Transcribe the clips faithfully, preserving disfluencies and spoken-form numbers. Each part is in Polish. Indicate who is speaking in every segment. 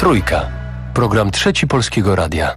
Speaker 1: Trójka. Program Trzeci Polskiego Radia.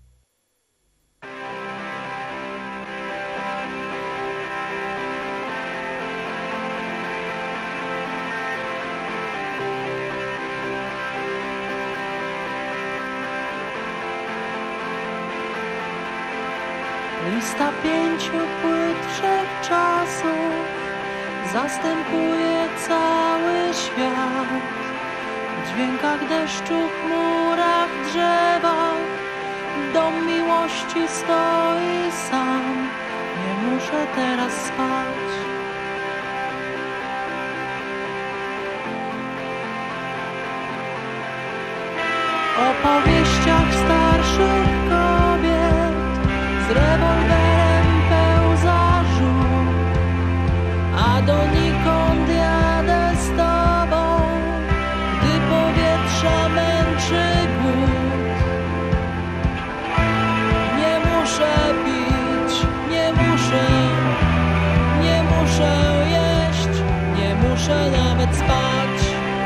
Speaker 2: Lista pięciu płyt wszechczasów zastępuje cały świat. W dźwiękach deszczu, chmurach, drzewach dom miłości stoi sam. Nie muszę teraz spać. O powieściach starszych kobiet z rewolwerem pełza żółt, a donikąd jadę z tobą, gdy powietrza męczy głód. Nie muszę pić, nie muszę, nie muszę jeść, nie muszę nawet spać.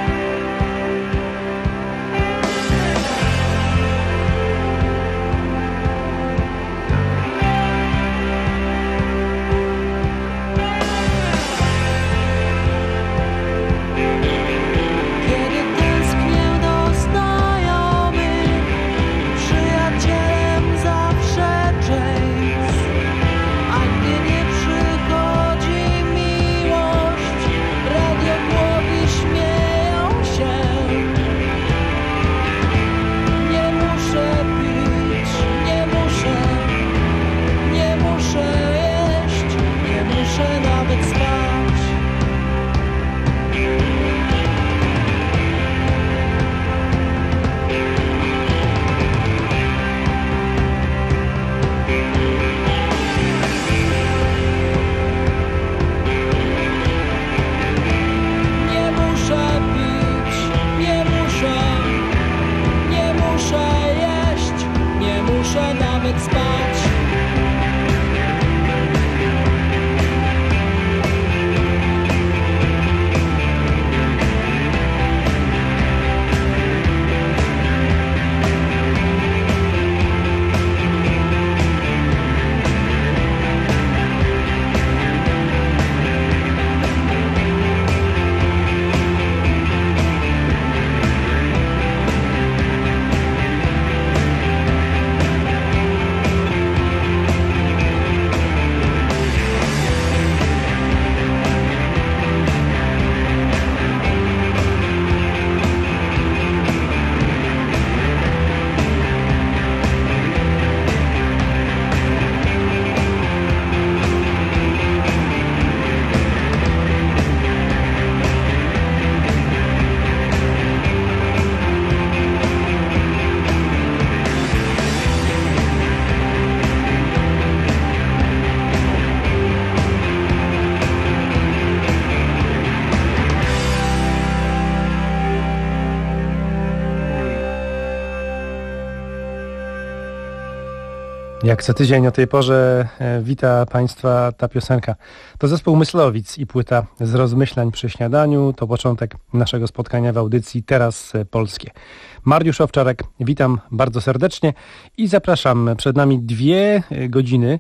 Speaker 3: Jak co tydzień o tej porze e, wita Państwa ta piosenka. To zespół Myslowic i płyta z rozmyślań przy śniadaniu. To początek naszego spotkania w audycji Teraz Polskie. Mariusz Owczarek, witam bardzo serdecznie i zapraszam. Przed nami dwie godziny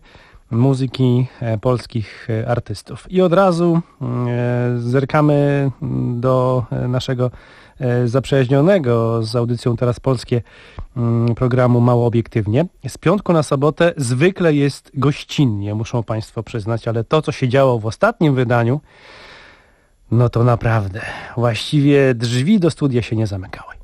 Speaker 3: muzyki e, polskich e, artystów. I od razu e, zerkamy do naszego zaprzyjaźnionego z audycją Teraz Polskie programu Mało Obiektywnie. Z piątku na sobotę zwykle jest gościnnie, muszą Państwo przyznać, ale to, co się działo w ostatnim wydaniu, no to naprawdę, właściwie drzwi do studia się nie zamykały.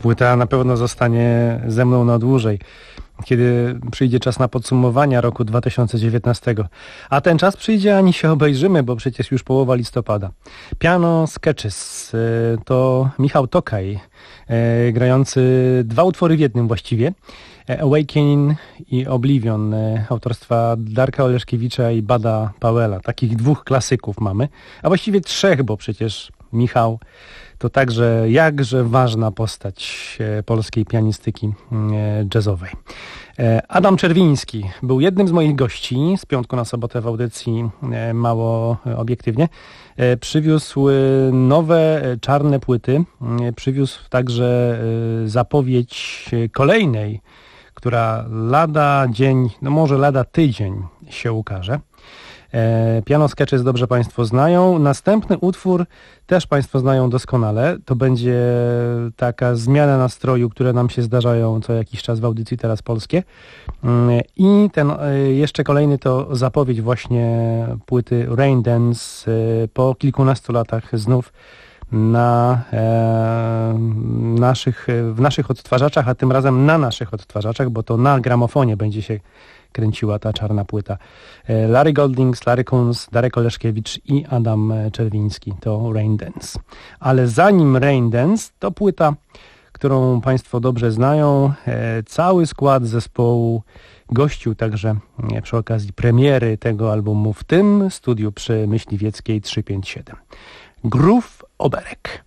Speaker 3: płyta na pewno zostanie ze mną na dłużej, kiedy przyjdzie czas na podsumowania roku dwa tysiące dziewiętnastego. A ten czas przyjdzie, ani się obejrzymy, bo przecież już połowa listopada. Piano Sketches to Michał Tokaj, grający dwa utwory w jednym właściwie. Awakening i Oblivion autorstwa Darka Oleszkiewicza i Bada Powella. Takich dwóch klasyków mamy, a właściwie trzech, bo przecież Michał to także jakże ważna postać polskiej pianistyki jazzowej. Adam Czerwiński był jednym z moich gości z piątku na sobotę w audycji Mało Obiektywnie. Przywiózł nowe czarne płyty, przywiózł także zapowiedź kolejnej, która lada dzień, no może lada tydzień się ukaże. Piano Sketches dobrze Państwo znają. Następny utwór też Państwo znają doskonale. To będzie taka zmiana nastroju, które nam się zdarzają co jakiś czas w audycji Teraz Polskie. I ten jeszcze kolejny to zapowiedź właśnie płyty Rain Dance po kilkunastu latach znów na e, naszych, w naszych odtwarzaczach, a tym razem na naszych odtwarzaczach, bo to na gramofonie będzie się kręciła ta czarna płyta. Larry Goldings, Larry Kunz, Darek Oleszkiewicz i Adam Czerwiński. To Rain Dance. Ale zanim Rain Dance, to płyta, którą Państwo dobrze znają. Cały skład zespołu gościł także przy okazji premiery tego albumu w tym studiu przy Myśliwieckiej trzysta pięćdziesiąt siedem. Groove Oberek.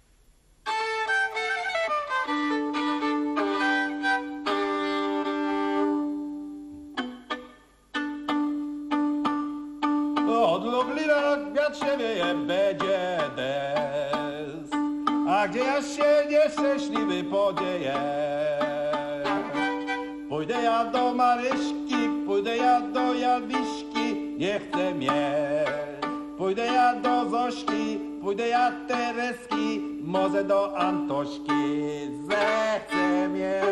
Speaker 4: Od Lublina wiatr się wieje, będzie des. A gdzie ja się nieszczęśliwy podzieję? Pójdę ja do Maryśki, pójdę ja do Jadwiśki, nie chcę mieć. Pójdę ja do Zośki, pójdę ja Tereski, może do Antośki, zechcę mieć.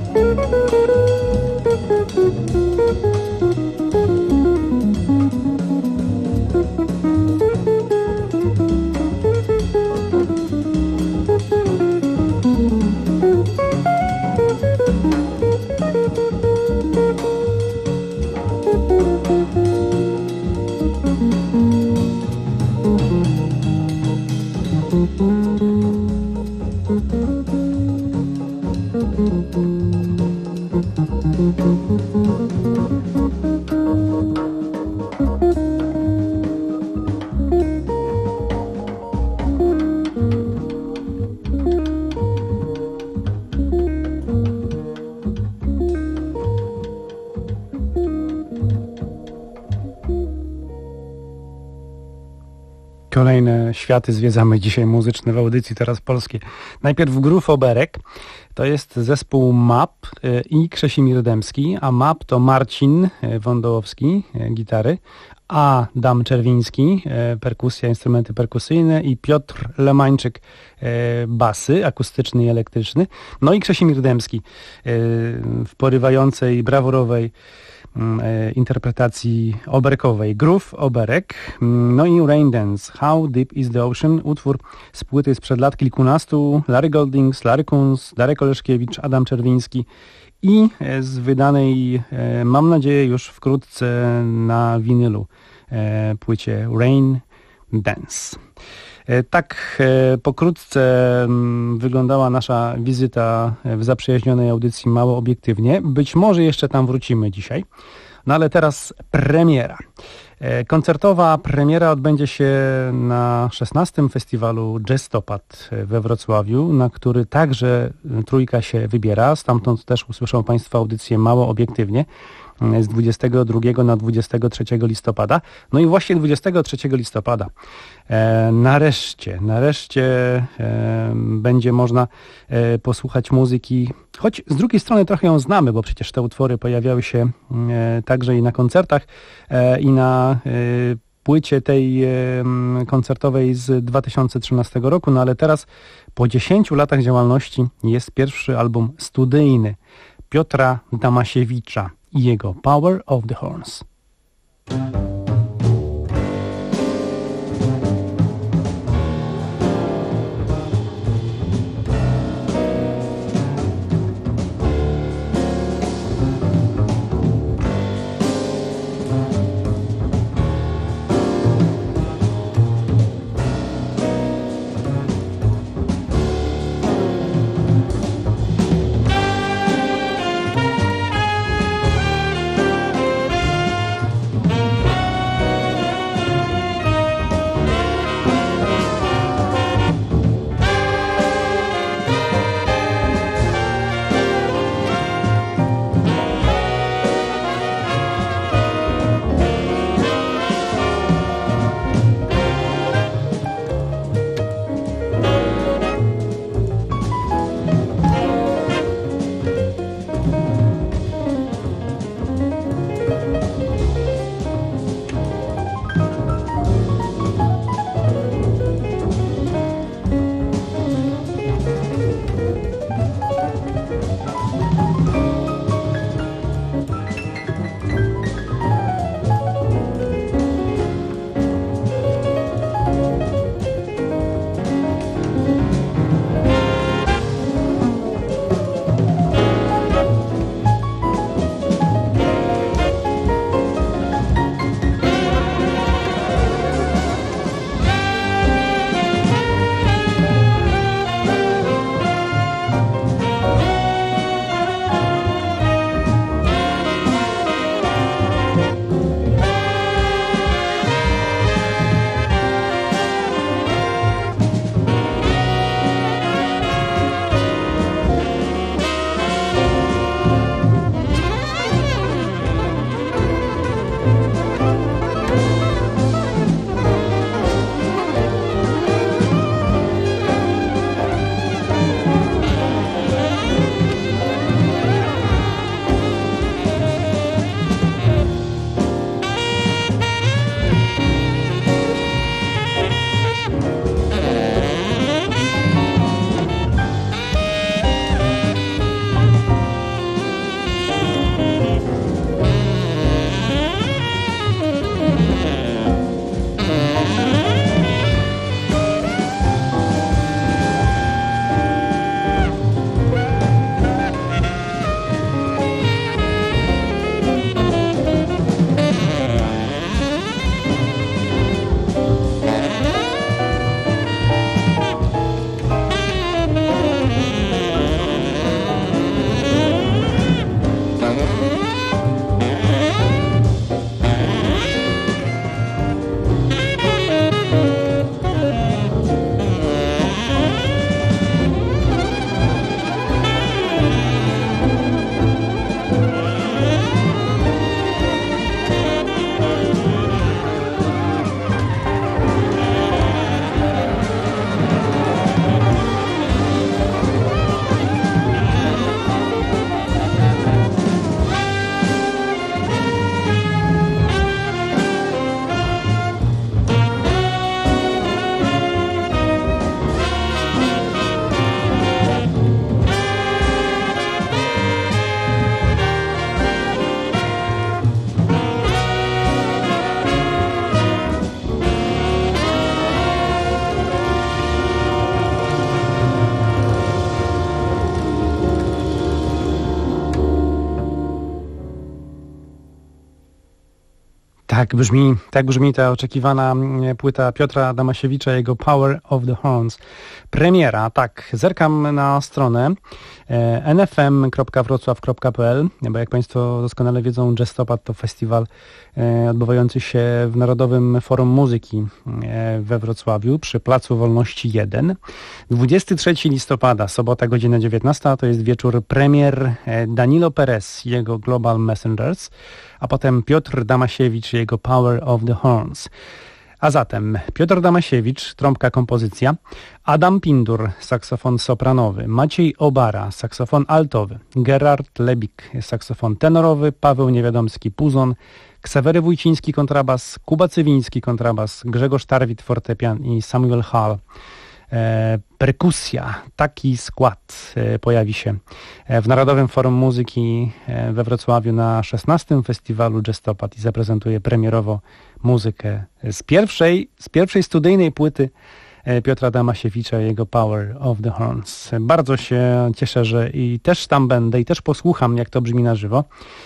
Speaker 3: Kolejne światy zwiedzamy dzisiaj muzyczne w audycji Teraz Polskie. Najpierw Groove Oberek, to jest zespół M A P i Krzesimir Dębski, a M A P to Marcin Wądołowski, gitary, Adam Czerwiński, perkusja, instrumenty perkusyjne i Piotr Lemańczyk, basy, akustyczny i elektryczny, no i Krzesimir Dębski w porywającej, brawurowej interpretacji oberkowej. Groove Oberek, no i Rain Dance, How Deep is the Ocean, utwór z płyty sprzed lat kilkunastu, Larry Goldings, Larry Kunz, Darek Oleszkiewicz, Adam Czerwiński i z wydanej, mam nadzieję, już wkrótce na winylu płycie Rain Dance. Tak pokrótce wyglądała nasza wizyta w zaprzyjaźnionej audycji Mało Obiektywnie. Być może jeszcze tam wrócimy dzisiaj, no ale teraz premiera. Koncertowa premiera odbędzie się na szesnastym festiwalu Jazztopad we Wrocławiu, na który także trójka się wybiera. Stamtąd też usłyszą Państwo audycję Mało Obiektywnie z dwudziestego drugiego na dwudziestego trzeciego listopada. No i właśnie dwudziestego trzeciego listopada e, nareszcie, nareszcie e, będzie można e, posłuchać muzyki, choć z drugiej strony trochę ją znamy, bo przecież te utwory pojawiały się e, także i na koncertach e, i na e, płycie tej e, koncertowej z dwa tysiące trzynastego roku, no ale teraz po dziesięciu latach działalności jest pierwszy album studyjny Piotra Damasiewicza i jego Power of the Horns. Tak brzmi, tak brzmi ta oczekiwana płyta Piotra Adamasiewicza, jego Power of the Horns. Premiera, tak, zerkam na stronę en ef em kropka wrocław kropka pe el, bo jak Państwo doskonale wiedzą, Jazztopad to festiwal odbywający się w Narodowym Forum Muzyki we Wrocławiu przy Placu Wolności jeden. dwudziestego trzeciego listopada, sobota, godzina dziewiętnasta, to jest wieczór premier Danilo Perez i jego Global Messengers, a potem Piotr Damasiewicz i jego Power of the Horns. A zatem Piotr Damasiewicz, trąbka kompozycja, Adam Pindur, saksofon sopranowy, Maciej Obara, saksofon altowy, Gerard Lebik, saksofon tenorowy, Paweł Niewiadomski, puzon, Ksawery Wójciński, kontrabas, Kuba Cywiński, kontrabas, Grzegorz Tarwit, fortepian i Samuel Hall. E, perkusja, taki skład e, pojawi się w Narodowym Forum Muzyki e, we Wrocławiu na szesnastym Festiwalu Jazztopad i zaprezentuje premierowo muzykę z pierwszej, z pierwszej studyjnej płyty e, Piotra Damasiewicza i jego Power of the Horns. Bardzo się cieszę, że i też tam będę i też posłucham, jak to brzmi na żywo.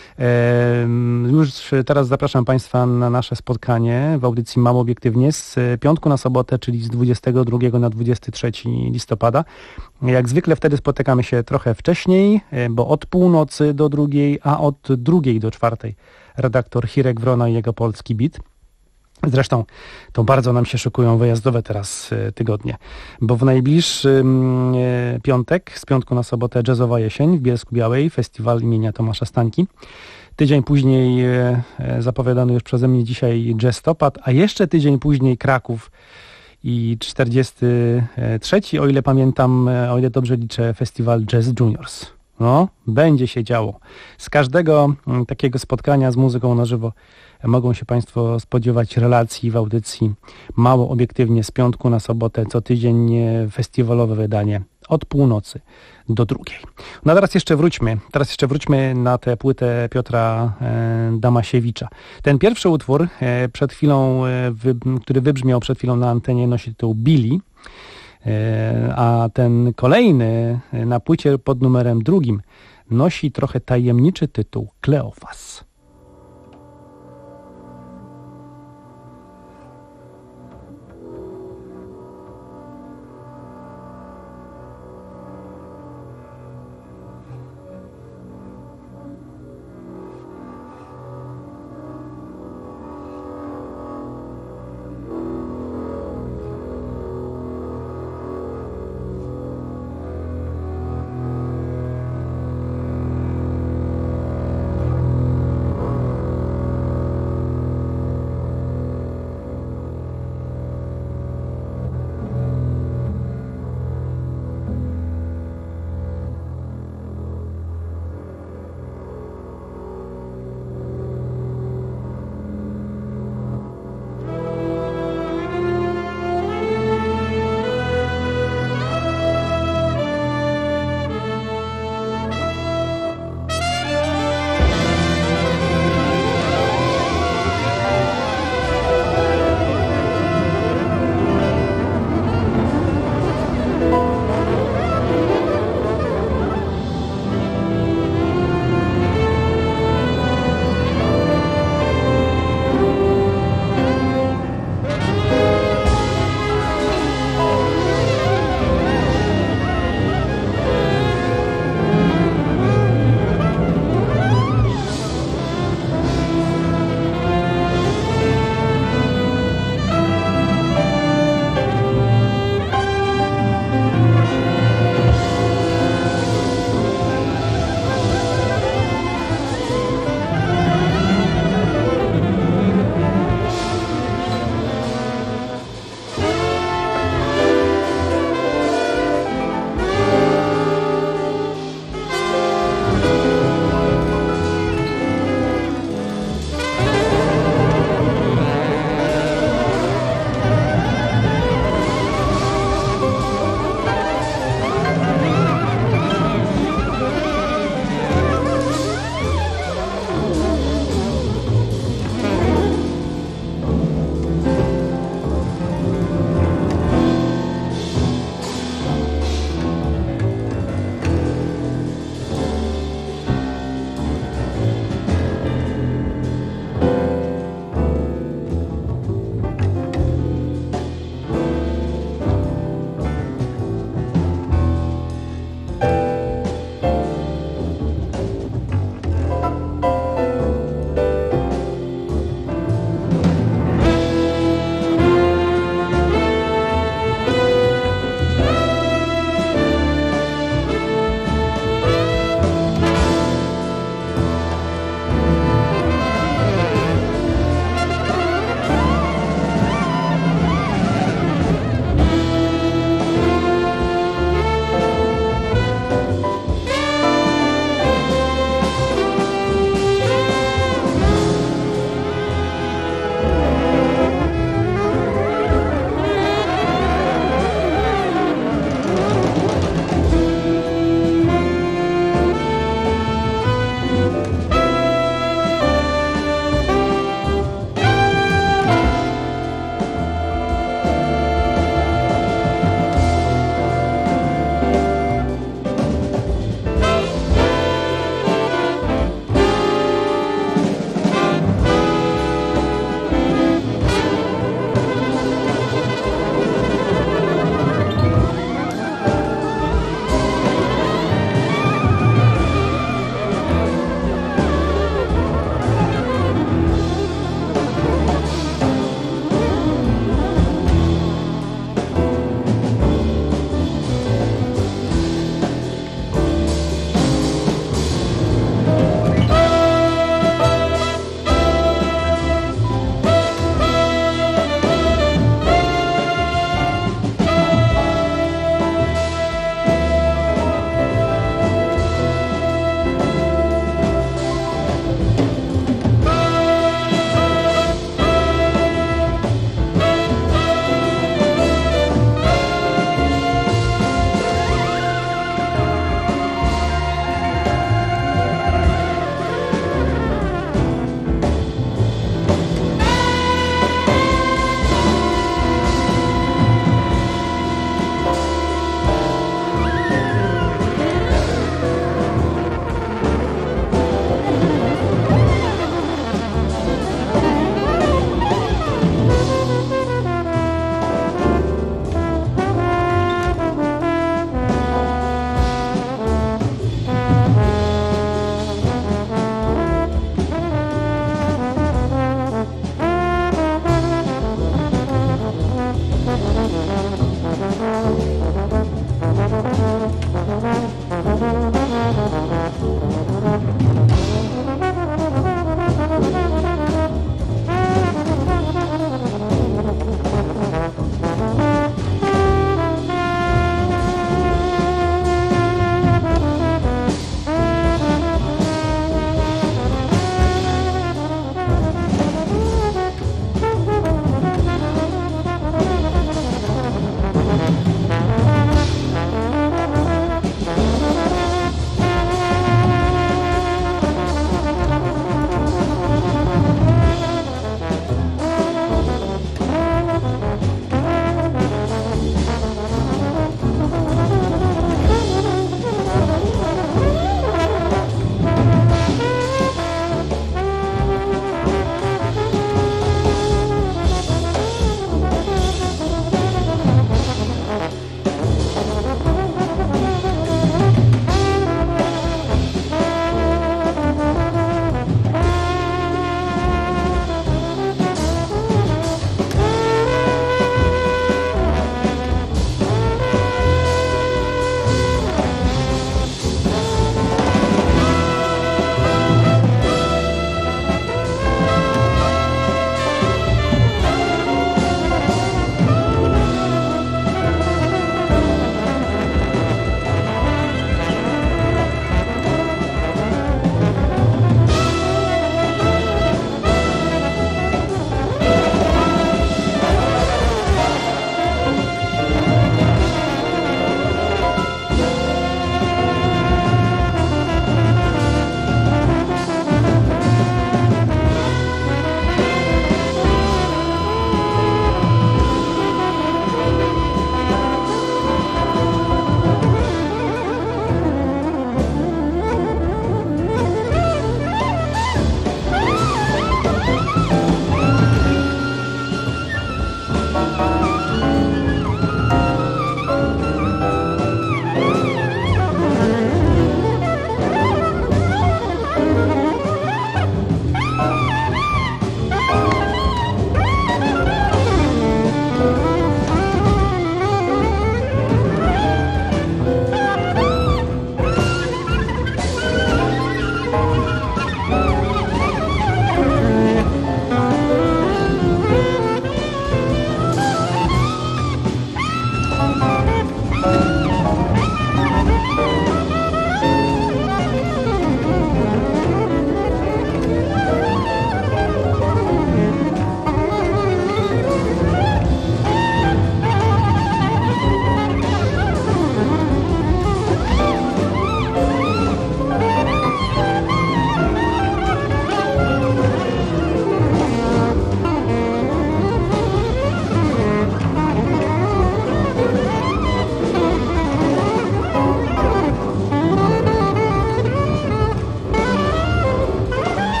Speaker 3: Już teraz zapraszam Państwa na nasze spotkanie w audycji Mało Obiektywnie z piątku na sobotę, czyli z dwudziestego drugiego na dwudziestego trzeciego listopada. Jak zwykle wtedy spotykamy się trochę wcześniej, bo od północy do drugiej, a od drugiej do czwartej redaktor Hirek Wrona i jego Polski Beat. Zresztą to bardzo nam się szykują wyjazdowe teraz tygodnie, bo w najbliższy piątek, z piątku na sobotę Jazzowa Jesień w Bielsku-Białej, festiwal imienia Tomasza Stańki. Tydzień później zapowiadany już przeze mnie dzisiaj Jazztopad, a jeszcze tydzień później Kraków i czterdziesty trzeci, o ile pamiętam, o ile dobrze liczę, festiwal Jazz Juniors. No, będzie się działo. Z każdego takiego spotkania z muzyką na żywo mogą się Państwo spodziewać relacji w audycji Mało Obiektywnie z piątku na sobotę, co tydzień festiwalowe wydanie od północy do drugiej. No a teraz jeszcze wróćmy, teraz jeszcze wróćmy na tę płytę Piotra e, Damasiewicza. Ten pierwszy utwór, e, przed chwilą, e, wy, który wybrzmiał przed chwilą na antenie, nosi tytuł Billy, e, a ten kolejny e, na płycie pod numerem drugim nosi trochę tajemniczy tytuł Kleofas.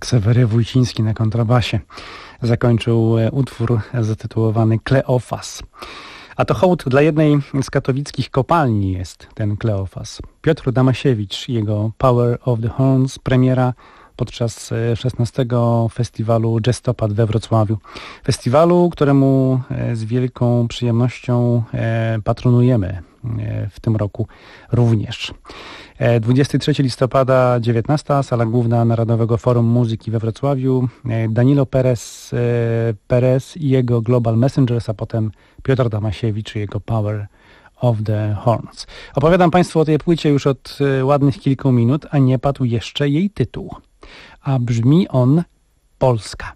Speaker 3: Ksawery Wójciński na kontrabasie zakończył utwór zatytułowany Kleofas. A to hołd dla jednej z katowickich kopalni jest ten Kleofas. Piotr Damasiewicz i jego Power of the Horns, premiera podczas szesnastego festiwalu Jazztopad we Wrocławiu. Festiwalu, któremu z wielką przyjemnością patronujemy w tym roku również. dwudziestego trzeciego listopada, dziewiętnasta, sala główna Narodowego Forum Muzyki we Wrocławiu. Danilo Perez, Perez i jego Global Messengers, a potem Piotr Damasiewicz i jego Power of the Horns. Opowiadam Państwu o tej płycie już od ładnych kilku minut, a nie padł jeszcze jej tytuł. A brzmi on Polska.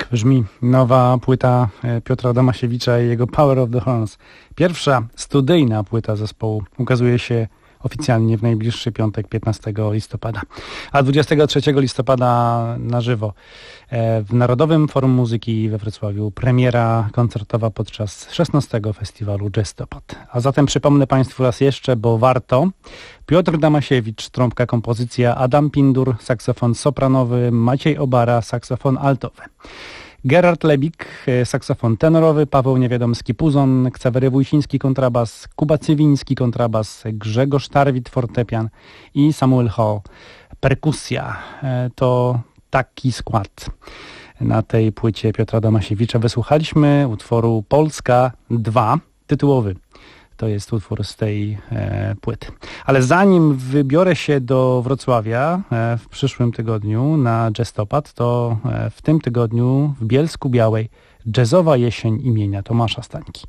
Speaker 3: brzmi nowa płyta Piotra Adamasiewicza i jego Power of the Horns. Pierwsza studyjna płyta zespołu ukazuje się oficjalnie w najbliższy piątek, piętnastego listopada. A dwudziestego trzeciego listopada na żywo w Narodowym Forum Muzyki we Wrocławiu premiera koncertowa podczas szesnastego festiwalu Jazztopad. A zatem przypomnę Państwu raz jeszcze, bo warto. Piotr Damasiewicz, trąbka, kompozycja, Adam Pindur, saksofon sopranowy, Maciej Obara, saksofon altowy. Gerard Lebik, saksofon tenorowy, Paweł Niewiadomski, puzon, Ksawery Wójciński, kontrabas, Kuba Cywiński, kontrabas, Grzegorz Tarwit, fortepian i Samuel Hall, perkusja. To taki skład na tej płycie Piotra Damasiewicza. Wysłuchaliśmy utworu Polska dwa, tytułowy. To jest utwór z tej e, płyty. Ale zanim wybiorę się do Wrocławia e, w przyszłym tygodniu na Jazztopad, to e, w tym tygodniu w Bielsku Białej jazzowa jesień imienia Tomasza Stańki.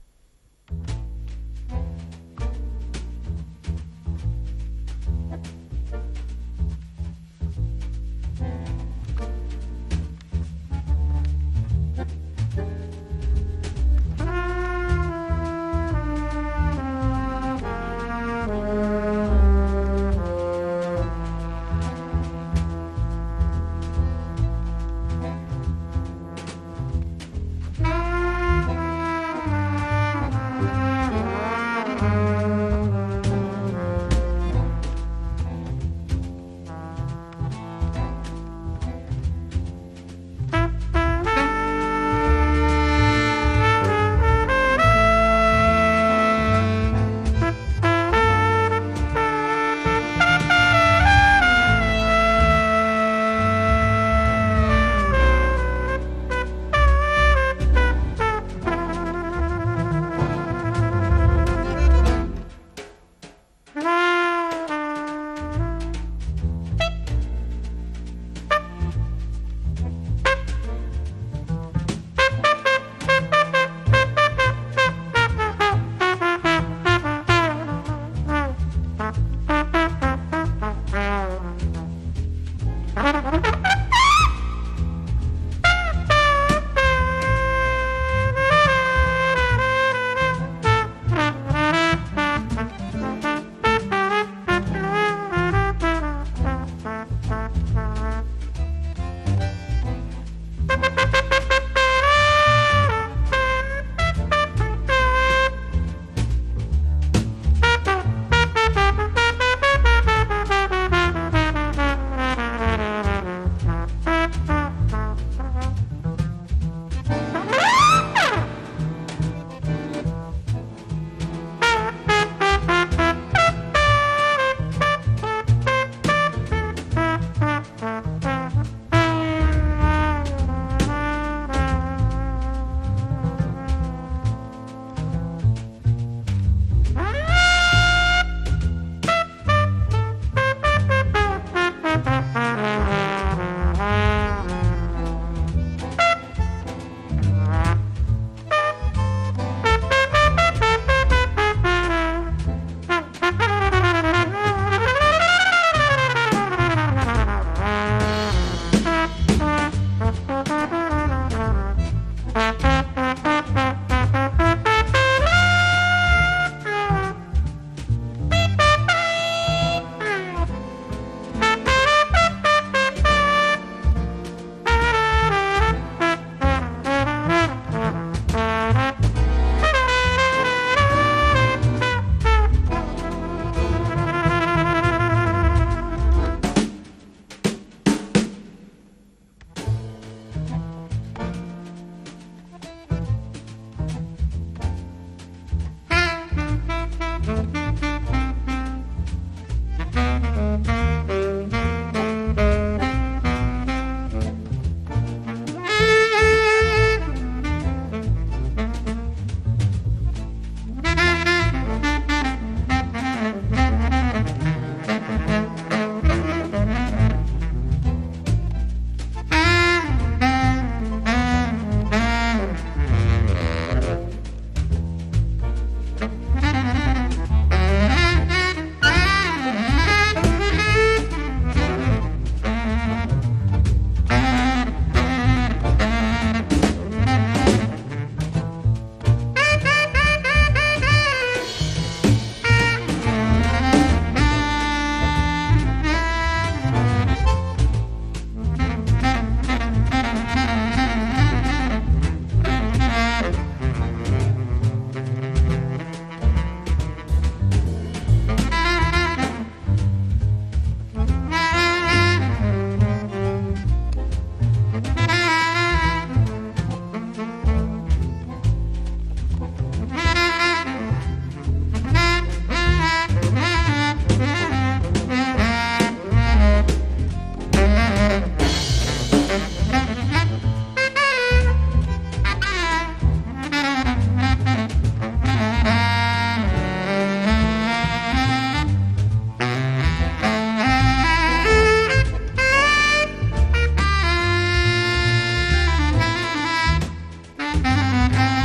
Speaker 2: Thank you.